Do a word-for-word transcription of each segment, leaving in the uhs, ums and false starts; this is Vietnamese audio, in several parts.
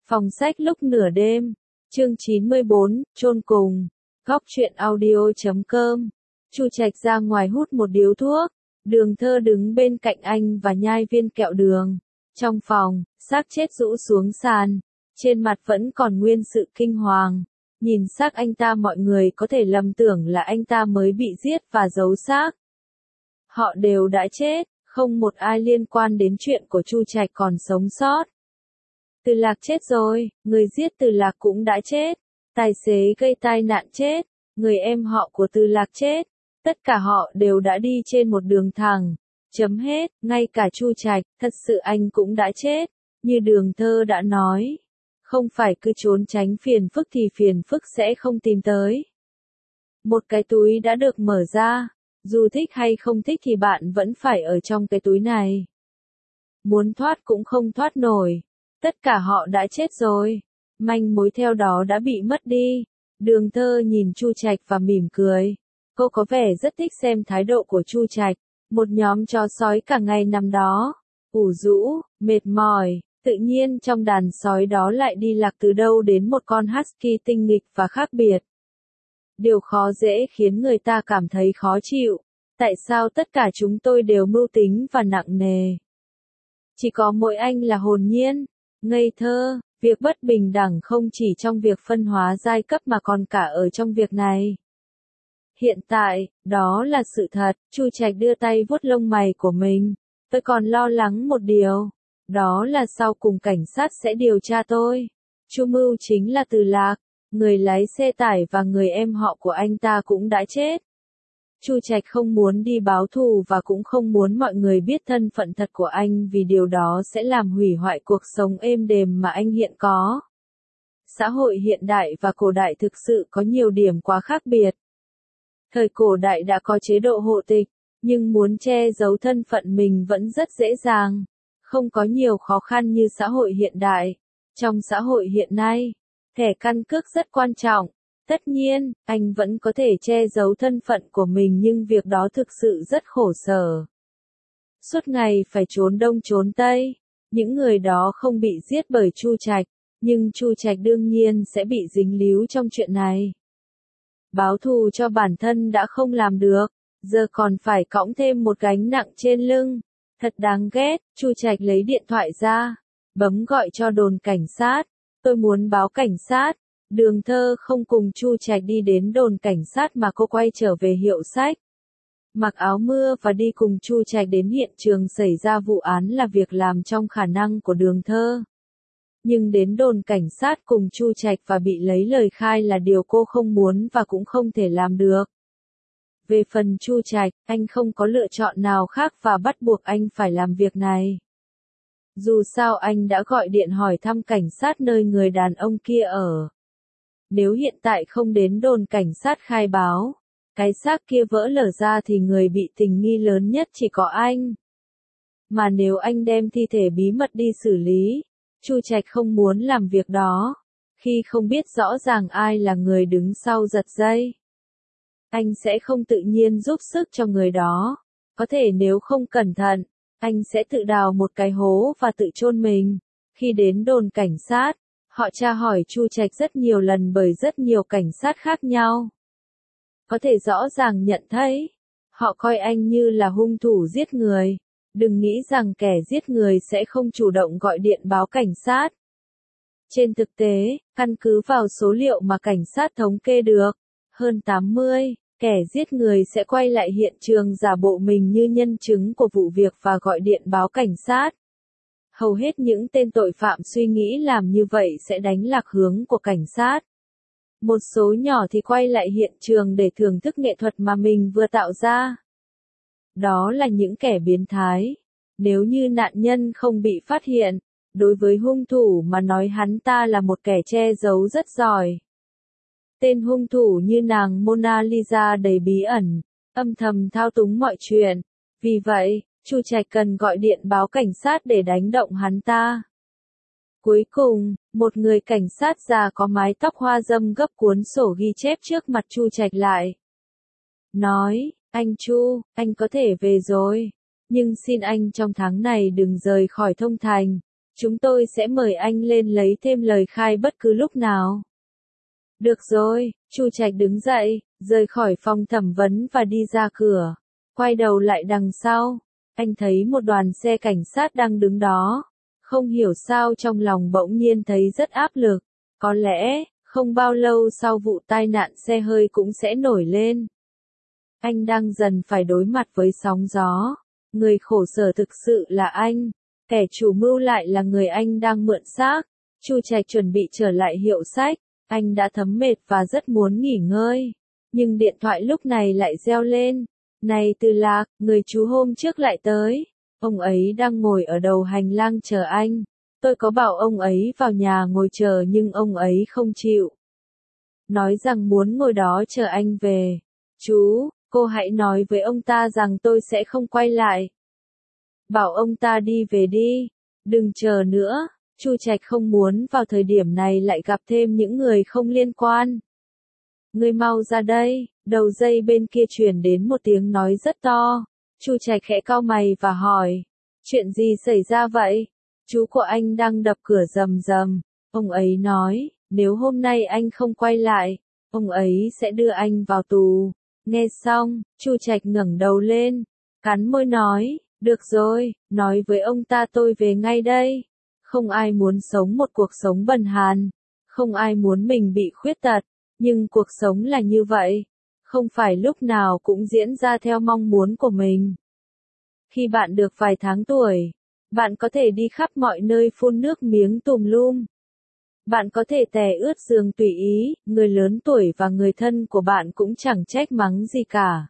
Phòng sách lúc nửa đêm, chương chín mươi bốn, chôn cùng, góc truyện audio chấm com. Chu Trạch ra ngoài hút một điếu thuốc, Đường Thơ đứng bên cạnh anh và nhai viên kẹo đường. Trong phòng, xác chết rũ xuống sàn, trên mặt vẫn còn nguyên sự kinh hoàng. Nhìn xác anh ta mọi người có thể lầm tưởng là anh ta mới bị giết và giấu xác. Họ đều đã chết, không một ai liên quan đến chuyện của Chu Trạch còn sống sót. Từ Lạc chết rồi, người giết Từ Lạc cũng đã chết, tài xế gây tai nạn chết, người em họ của Từ Lạc chết, tất cả họ đều đã đi trên một đường thẳng. Chấm hết, ngay cả Chu Trạch, thật sự anh cũng đã chết, như Đường Thơ đã nói. Không phải cứ trốn tránh phiền phức thì phiền phức sẽ không tìm tới. Một cái túi đã được mở ra, dù thích hay không thích thì bạn vẫn phải ở trong cái túi này. Muốn thoát cũng không thoát nổi. Tất cả họ đã chết rồi, manh mối theo đó đã bị mất đi. Đường Thơ nhìn Chu Trạch và mỉm cười. Cô có vẻ rất thích xem thái độ của Chu Trạch, một nhóm chó sói cả ngày nằm đó, ủ rũ, mệt mỏi, tự nhiên trong đàn sói đó lại đi lạc từ đâu đến một con husky tinh nghịch và khác biệt. Điều khó dễ khiến người ta cảm thấy khó chịu, tại sao tất cả chúng tôi đều mưu tính và nặng nề. Chỉ có mỗi anh là hồn nhiên, ngây thơ, việc bất bình đẳng không chỉ trong việc phân hóa giai cấp mà còn cả ở trong việc này. Hiện tại, đó là sự thật, Chu Trạch đưa tay vuốt lông mày của mình. Tôi còn lo lắng một điều, đó là sau cùng cảnh sát sẽ điều tra tôi. Chu Mưu chính là Từ Lạc, người lái xe tải và người em họ của anh ta cũng đã chết. Chu Trạch không muốn đi báo thù và cũng không muốn mọi người biết thân phận thật của anh vì điều đó sẽ làm hủy hoại cuộc sống êm đềm mà anh hiện có. Xã hội hiện đại và cổ đại thực sự có nhiều điểm quá khác biệt. Thời cổ đại đã có chế độ hộ tịch, nhưng muốn che giấu thân phận mình vẫn rất dễ dàng, không có nhiều khó khăn như xã hội hiện đại. Trong xã hội hiện nay, thẻ căn cước rất quan trọng. Tất nhiên, anh vẫn có thể che giấu thân phận của mình nhưng việc đó thực sự rất khổ sở. Suốt ngày phải trốn đông trốn tây, những người đó không bị giết bởi Chu Trạch, nhưng Chu Trạch đương nhiên sẽ bị dính líu trong chuyện này. Báo thù cho bản thân đã không làm được, giờ còn phải cõng thêm một gánh nặng trên lưng. Thật đáng ghét, Chu Trạch lấy điện thoại ra, bấm gọi cho đồn cảnh sát. Tôi muốn báo cảnh sát. Đường Thơ không cùng Chu Trạch đi đến đồn cảnh sát mà cô quay trở về hiệu sách. Mặc áo mưa và đi cùng Chu Trạch đến hiện trường xảy ra vụ án là việc làm trong khả năng của Đường Thơ. Nhưng đến đồn cảnh sát cùng Chu Trạch và bị lấy lời khai là điều cô không muốn và cũng không thể làm được. Về phần Chu Trạch, anh không có lựa chọn nào khác và bắt buộc anh phải làm việc này. Dù sao anh đã gọi điện hỏi thăm cảnh sát nơi người đàn ông kia ở. Nếu hiện tại không đến đồn cảnh sát khai báo, cái xác kia vỡ lở ra thì người bị tình nghi lớn nhất chỉ có anh. Mà nếu anh đem thi thể bí mật đi xử lý, Chu Trạch không muốn làm việc đó, khi không biết rõ ràng ai là người đứng sau giật dây. Anh sẽ không tự nhiên giúp sức cho người đó, có thể nếu không cẩn thận, anh sẽ tự đào một cái hố và tự chôn mình. Khi đến đồn cảnh sát, họ tra hỏi Chu Trạch rất nhiều lần bởi rất nhiều cảnh sát khác nhau. Có thể rõ ràng nhận thấy, họ coi anh như là hung thủ giết người. Đừng nghĩ rằng kẻ giết người sẽ không chủ động gọi điện báo cảnh sát. Trên thực tế, căn cứ vào số liệu mà cảnh sát thống kê được, hơn tám mươi, kẻ giết người sẽ quay lại hiện trường giả bộ mình như nhân chứng của vụ việc và gọi điện báo cảnh sát. Hầu hết những tên tội phạm suy nghĩ làm như vậy sẽ đánh lạc hướng của cảnh sát. Một số nhỏ thì quay lại hiện trường để thưởng thức nghệ thuật mà mình vừa tạo ra. Đó là những kẻ biến thái. Nếu như nạn nhân không bị phát hiện, đối với hung thủ mà nói hắn ta là một kẻ che giấu rất giỏi. Tên hung thủ như nàng Mona Lisa đầy bí ẩn, âm thầm thao túng mọi chuyện. Vì vậy, Chu Trạch cần gọi điện báo cảnh sát để đánh động hắn ta. Cuối cùng, một người cảnh sát già có mái tóc hoa râm gấp cuốn sổ ghi chép trước mặt Chu Trạch lại. Nói, anh Chu, anh có thể về rồi, nhưng xin anh trong tháng này đừng rời khỏi Thông Thành. Chúng tôi sẽ mời anh lên lấy thêm lời khai bất cứ lúc nào. Được rồi, Chu Trạch đứng dậy, rời khỏi phòng thẩm vấn và đi ra cửa. Quay đầu lại đằng sau, anh thấy một đoàn xe cảnh sát đang đứng đó. Không hiểu sao trong lòng bỗng nhiên thấy rất áp lực. Có lẽ, không bao lâu sau vụ tai nạn xe hơi cũng sẽ nổi lên. Anh đang dần phải đối mặt với sóng gió. Người khổ sở thực sự là anh. Kẻ chủ mưu lại là người anh đang mượn xác. Chu Trạch chuẩn bị trở lại hiệu sách. Anh đã thấm mệt và rất muốn nghỉ ngơi. Nhưng điện thoại lúc này lại reo lên. Này Từ Lạc, người chú hôm trước lại tới. Ông ấy đang ngồi ở đầu hành lang chờ anh. Tôi có bảo ông ấy vào nhà ngồi chờ nhưng ông ấy không chịu. Nói rằng muốn ngồi đó chờ anh về. Chú, cô hãy nói với ông ta rằng tôi sẽ không quay lại. Bảo ông ta đi về đi. Đừng chờ nữa. Chu Trạch không muốn vào thời điểm này lại gặp thêm những người không liên quan. Ngươi mau ra đây. Đầu dây bên kia truyền đến một tiếng nói rất to. Chu Trạch khẽ cau mày và hỏi. Chuyện gì xảy ra vậy? Chú của anh đang đập cửa rầm rầm. Ông ấy nói, nếu hôm nay anh không quay lại, ông ấy sẽ đưa anh vào tù. Nghe xong, Chu Trạch ngẩng đầu lên, cắn môi nói, được rồi, nói với ông ta tôi về ngay đây. Không ai muốn sống một cuộc sống bần hàn. Không ai muốn mình bị khuyết tật. Nhưng cuộc sống là như vậy. Không phải lúc nào cũng diễn ra theo mong muốn của mình. Khi bạn được vài tháng tuổi, bạn có thể đi khắp mọi nơi phun nước miếng tùm lum. Bạn có thể tè ướt giường tùy ý, người lớn tuổi và người thân của bạn cũng chẳng trách mắng gì cả.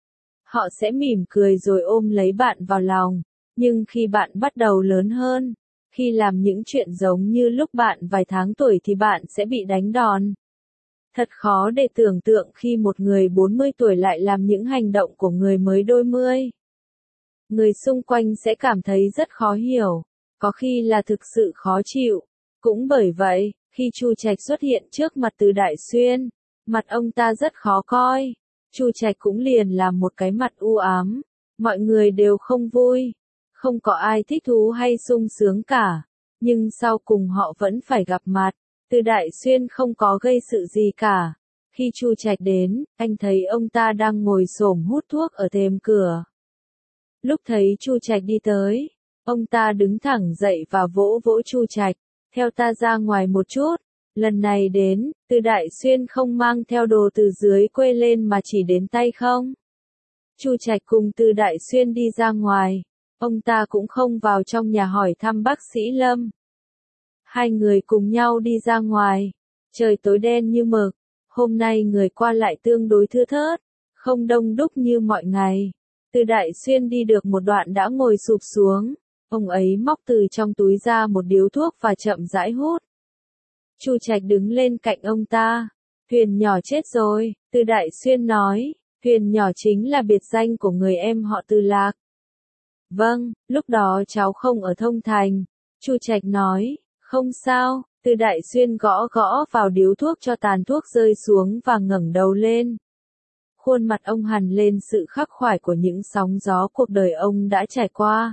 Họ sẽ mỉm cười rồi ôm lấy bạn vào lòng. Nhưng khi bạn bắt đầu lớn hơn, khi làm những chuyện giống như lúc bạn vài tháng tuổi thì bạn sẽ bị đánh đòn. Thật khó để tưởng tượng khi một người bốn mươi tuổi lại làm những hành động của người mới đôi mươi. Người xung quanh sẽ cảm thấy rất khó hiểu, có khi là thực sự khó chịu. Cũng bởi vậy, khi Chu Trạch xuất hiện trước mặt Từ Đại Xuyên, mặt ông ta rất khó coi. Chu Trạch cũng liền làm một cái mặt u ám. Mọi người đều không vui. Không có ai thích thú hay sung sướng cả. Nhưng sau cùng họ vẫn phải gặp mặt. Từ Đại Xuyên không có gây sự gì cả. Khi Chu Trạch đến, anh thấy ông ta đang ngồi xổm hút thuốc ở thềm cửa. Lúc thấy Chu Trạch đi tới, ông ta đứng thẳng dậy và vỗ vỗ Chu Trạch, theo ta ra ngoài một chút. Lần này đến, Từ Đại Xuyên không mang theo đồ từ dưới quê lên mà chỉ đến tay không. Chu Trạch cùng Từ Đại Xuyên đi ra ngoài, ông ta cũng không vào trong nhà hỏi thăm bác sĩ Lâm. Hai người cùng nhau đi ra ngoài, trời tối đen như mực, hôm nay người qua lại tương đối thưa thớt, không đông đúc như mọi ngày. Từ Đại Xuyên đi được một đoạn đã ngồi sụp xuống, ông ấy móc từ trong túi ra một điếu thuốc và chậm rãi hút. Chu Trạch đứng lên cạnh ông ta, Huyền nhỏ chết rồi, Từ Đại Xuyên nói, Huyền nhỏ chính là biệt danh của người em họ Từ Lạc. Vâng, lúc đó cháu không ở Thông Thành, Chu Trạch nói, không sao, Từ Đại Xuyên gõ gõ vào điếu thuốc cho tàn thuốc rơi xuống và ngẩng đầu lên. Khuôn mặt ông hằn lên sự khắc khoải của những sóng gió cuộc đời ông đã trải qua.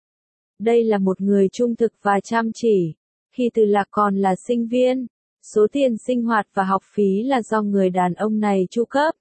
Đây là một người trung thực và chăm chỉ. Khi Từ Lạc còn là sinh viên, số tiền sinh hoạt và học phí là do người đàn ông này chu cấp.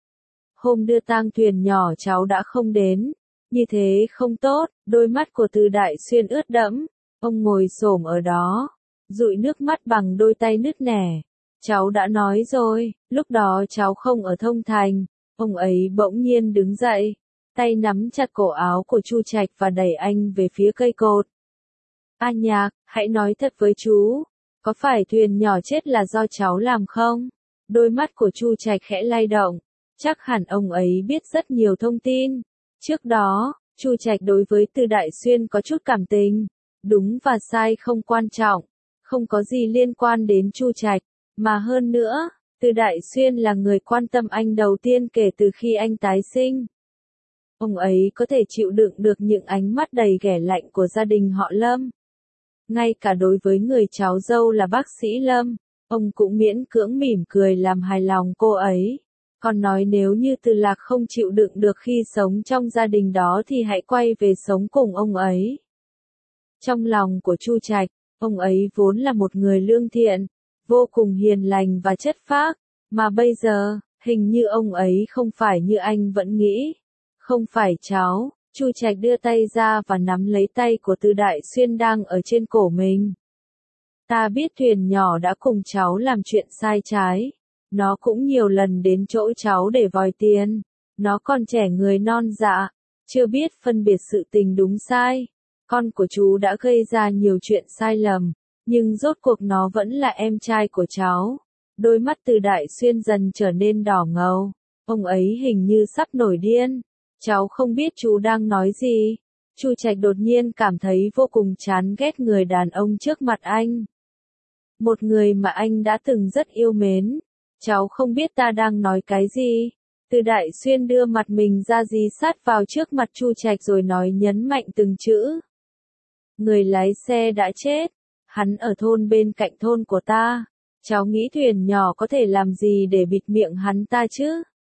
Hôm đưa tang Thuyền nhỏ cháu đã không đến. Như thế không tốt, đôi mắt của Từ Đại Xuyên ướt đẫm. Ông ngồi xổm ở đó, dụi nước mắt bằng đôi tay nứt nẻ. Cháu đã nói rồi, lúc đó cháu không ở Thông Thành. Ông ấy bỗng nhiên đứng dậy, tay nắm chặt cổ áo của Chu Trạch và đẩy anh về phía cây cột. A Nhạc, hãy nói thật với chú, có phải Thuyền nhỏ chết là do cháu làm không? Đôi mắt của Chu Trạch khẽ lay động, chắc hẳn ông ấy biết rất nhiều thông tin. Trước đó, Chu Trạch đối với Từ Đại Xuyên có chút cảm tình, đúng và sai không quan trọng, không có gì liên quan đến Chu Trạch, mà hơn nữa, Từ Đại Xuyên là người quan tâm anh đầu tiên kể từ khi anh tái sinh. Ông ấy có thể chịu đựng được những ánh mắt đầy ghẻ lạnh của gia đình họ Lâm. Ngay cả đối với người cháu dâu là bác sĩ Lâm, ông cũng miễn cưỡng mỉm cười làm hài lòng cô ấy. Còn nói nếu như Từ Lạc không chịu đựng được khi sống trong gia đình đó thì hãy quay về sống cùng ông ấy. Trong lòng của Chu Trạch, ông ấy vốn là một người lương thiện, vô cùng hiền lành và chất phác, mà bây giờ, hình như ông ấy không phải như anh vẫn nghĩ. Không phải cháu, Chu Trạch đưa tay ra và nắm lấy tay của Từ Đại Xuyên đang ở trên cổ mình. Ta biết thuyền nhỏ đã cùng cháu làm chuyện sai trái. Nó cũng nhiều lần đến chỗ cháu để vòi tiền. Nó còn trẻ người non dạ, chưa biết phân biệt sự tình đúng sai. Con của chú đã gây ra nhiều chuyện sai lầm, nhưng rốt cuộc nó vẫn là em trai của cháu. Đôi mắt Từ Đại Xuyên dần trở nên đỏ ngầu. Ông ấy hình như sắp nổi điên. Cháu không biết chú đang nói gì. Chu Trạch đột nhiên cảm thấy vô cùng chán ghét người đàn ông trước mặt anh. Một người mà anh đã từng rất yêu mến. Cháu không biết ta đang nói cái gì. Từ Đại Xuyên đưa mặt mình ra dí sát vào trước mặt Chu Trạch rồi nói nhấn mạnh từng chữ. Người lái xe đã chết. Hắn ở thôn bên cạnh thôn của ta. Cháu nghĩ thuyền nhỏ có thể làm gì để bịt miệng hắn ta chứ?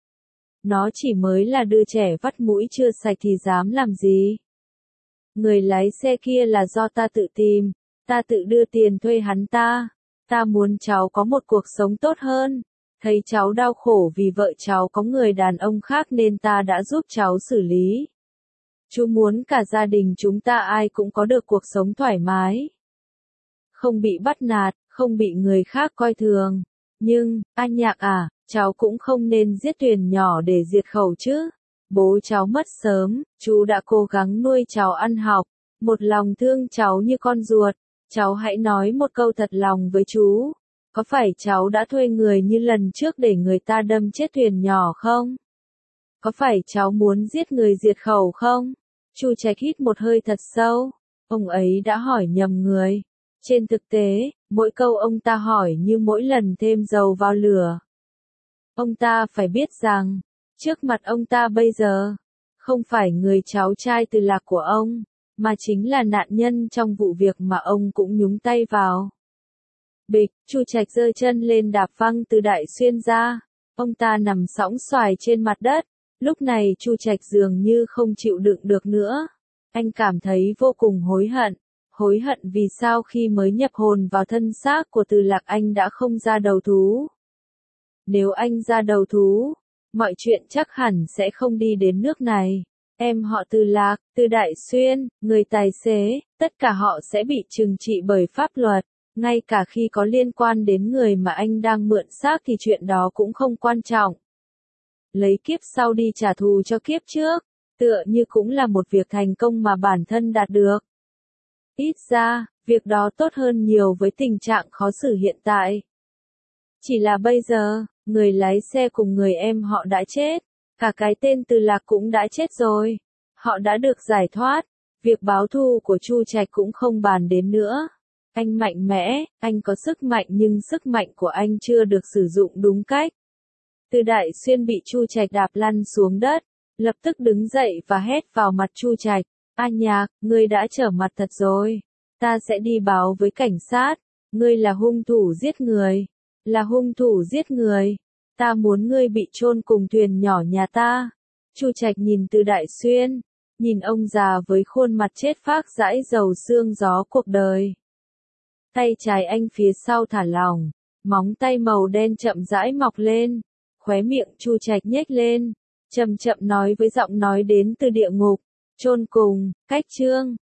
Nó chỉ mới là đứa trẻ vắt mũi chưa sạch thì dám làm gì? Người lái xe kia là do ta tự tìm. Ta tự đưa tiền thuê hắn ta. Ta muốn cháu có một cuộc sống tốt hơn. Thấy cháu đau khổ vì vợ cháu có người đàn ông khác nên ta đã giúp cháu xử lý. Chú muốn cả gia đình chúng ta ai cũng có được cuộc sống thoải mái. Không bị bắt nạt, không bị người khác coi thường. Nhưng, anh Nhạc à, cháu cũng không nên giết thuyền nhỏ để diệt khẩu chứ. Bố cháu mất sớm, chú đã cố gắng nuôi cháu ăn học, một lòng thương cháu như con ruột. Cháu hãy nói một câu thật lòng với chú. Có phải cháu đã thuê người như lần trước để người ta đâm chết thuyền nhỏ không? Có phải cháu muốn giết người diệt khẩu không? Chu Trạch hít một hơi thật sâu. Ông ấy đã hỏi nhầm người. Trên thực tế, mỗi câu ông ta hỏi như mỗi lần thêm dầu vào lửa. Ông ta phải biết rằng, trước mặt ông ta bây giờ, không phải người cháu trai Từ Lạc của ông, mà chính là nạn nhân trong vụ việc mà ông cũng nhúng tay vào. Bịch, Chu Trạch giơ chân lên đạp văng Từ Đại Xuyên ra. Ông ta nằm sõng soài trên mặt đất. Lúc này Chu Trạch dường như không chịu đựng được nữa. Anh cảm thấy vô cùng hối hận. Hối hận vì sao khi mới nhập hồn vào thân xác của Từ Lạc anh đã không ra đầu thú. Nếu anh ra đầu thú, mọi chuyện chắc hẳn sẽ không đi đến nước này. Em họ Từ Lạc, Từ Đại Xuyên, người tài xế, tất cả họ sẽ bị trừng trị bởi pháp luật. Ngay cả khi có liên quan đến người mà anh đang mượn xác thì chuyện đó cũng không quan trọng. Lấy kiếp sau đi trả thù cho kiếp trước, tựa như cũng là một việc thành công mà bản thân đạt được. Ít ra, việc đó tốt hơn nhiều với tình trạng khó xử hiện tại. Chỉ là bây giờ, người lái xe cùng người em họ đã chết, cả cái tên Từ Lạc cũng đã chết rồi. Họ đã được giải thoát, việc báo thù của Chu Trạch cũng không bàn đến nữa. Anh mạnh mẽ, anh có sức mạnh nhưng sức mạnh của anh chưa được sử dụng đúng cách. Từ Đại Xuyên bị Chu Trạch đạp lăn xuống đất, lập tức đứng dậy và hét vào mặt Chu Trạch. A Nhạc, ngươi đã trở mặt thật rồi. Ta sẽ đi báo với cảnh sát. Ngươi là hung thủ giết người. Là hung thủ giết người. Ta muốn ngươi bị chôn cùng thuyền nhỏ nhà ta. Chu Trạch nhìn Từ Đại Xuyên. Nhìn ông già với khuôn mặt chết phác dãi dầu xương gió cuộc đời. Tay trái anh phía sau thả lỏng. Móng tay màu đen chậm rãi mọc lên. Khóe miệng Chu Trạch nhếch lên. Chậm chậm nói với giọng nói đến từ địa ngục. Chôn cùng, cách chương.